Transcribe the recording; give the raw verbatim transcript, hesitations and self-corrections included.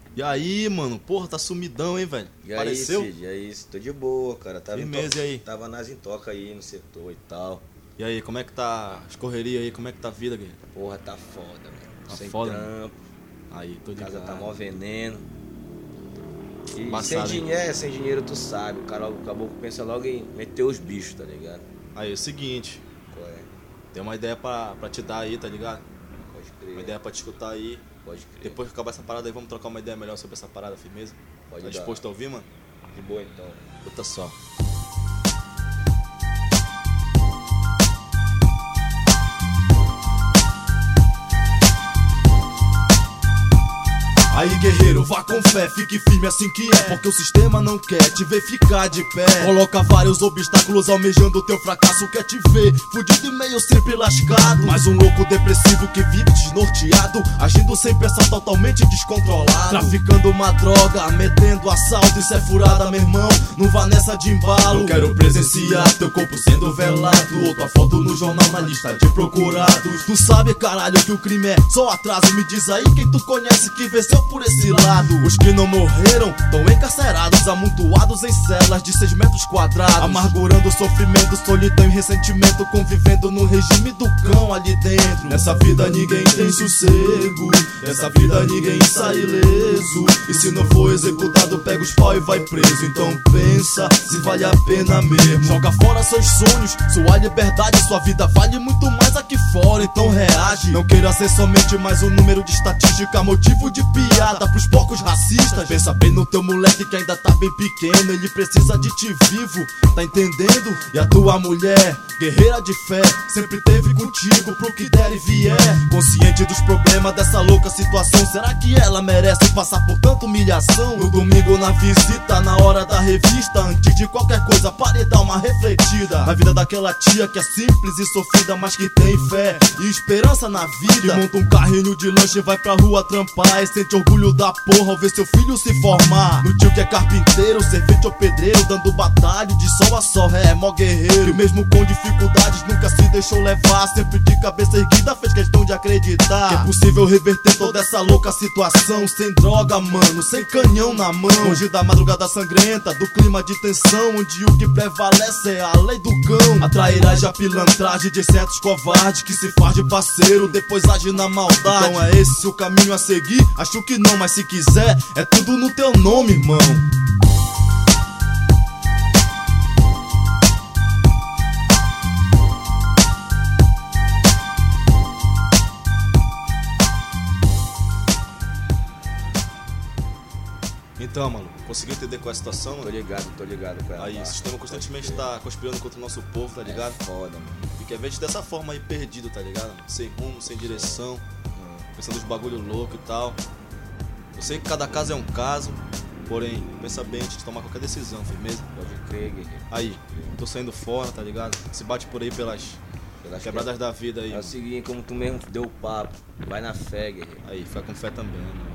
E aí, mano? Porra, tá sumidão, hein, velho? E Apareceu? aí, Cid? E aí, tô de boa, cara. Tava, Firmeza, to... e aí? Tava nas intoca aí no setor e tal. E aí, como é que tá as correrias aí? Como é que tá a vida, guerreiro? Porra, tá foda, velho. Tá Sem foda, trampo, Aí, tô a ligado. casa tá mó veneno. E sem Embaçado, hein? dinheiro, sem dinheiro tu sabe. O cara, o caboclo pensa logo em meter os bichos, tá ligado? Aí, é o seguinte, Qual é? tem uma ideia pra, pra te dar aí, tá ligado? Pode Uma crer. ideia pra te escutar aí. Pode crer. Depois que acabar essa parada aí, vamos trocar uma ideia melhor sobre essa parada, firmeza? Pode Tá dar. disposto a ouvir, mano? De boa então. Escuta só. Aí guerreiro, vá com fé, fique firme assim que é, porque o sistema não quer te ver ficar de pé. Coloca vários obstáculos almejando teu fracasso, quer te ver fudido e meio sempre lascado. Mais um louco depressivo que vive desnorteado, agindo sem pensar, totalmente descontrolado. Traficando uma droga, metendo assalto, isso é furada, meu irmão, não vá nessa de embalo. Eu quero presenciar teu corpo sendo velado, ou tua foto no jornal na lista de procurados. Tu sabe, caralho, que o crime é só atraso, me diz aí quem tu conhece que venceu por esse lado. Os que não morreram tão encarcerados, amontoados em celas de seis metros quadrados, amargurando sofrimento, solidão e ressentimento, convivendo no regime do cão ali dentro. Nessa vida ninguém tem sossego, nessa vida ninguém sai ileso, e se não for executado pega os pau e vai preso. Então pensa se vale a pena mesmo. Joga fora seus sonhos, sua liberdade, sua vida vale muito mais aqui fora, então reage. Não queira ser somente mais um número de estatística, motivo de piada pros poucos racistas. Pensa bem no teu moleque que ainda tá bem pequeno, ele precisa de ti vivo, tá entendendo? E a tua mulher, guerreira de fé, sempre teve contigo pro que der e vier. Consciente dos problemas dessa louca situação, será que ela merece passar por tanta humilhação? No domingo na visita, na hora da revista, antes de qualquer coisa pare e dá uma refletida na vida daquela tia que é simples e sofrida, mas que tem fé e esperança na vida. Que monta um carrinho de lanche e vai pra rua trampar, e sente orgulho da porra ao ver seu filho se formar. No tio que é carpinteiro, servente ou pedreiro, dando batalha de sol a sol, é mó guerreiro. Que mesmo com dificuldades nunca se deixou levar, sempre de cabeça erguida fez questão de acreditar que é possível reverter toda essa louca situação, sem droga, mano, sem canhão na mão, longe da madrugada sangrenta, do clima de tensão, onde o que prevalece é a lei do cão. A trairagem, a pilantragem de certos covardes que se faz de parceiro, depois age na maldade. Então é esse o caminho a seguir? Acho que não, mas se quiser, é tudo no teu nome, irmão. Então, mano, conseguiu entender qual é a situação, Tô mano? ligado, tô ligado com ela. Aí, o sistema constantemente tá conspirando contra o nosso povo, tá ligado? É foda, mano. E quer ver a gente dessa forma aí, perdido, tá ligado? Mano? Sem rumo, sem direção, pensando nos bagulho louco e tal. Eu sei que cada caso é um caso, porém, pensa bem antes de tomar qualquer decisão, firmeza? Pode crer, guerreiro. Aí, tô saindo fora, tá ligado? Se bate por aí pelas Pelas quebradas da vida aí. É o seguinte, como tu mesmo deu o papo, vai na fé, guerreiro. Aí, fica com fé também, mano.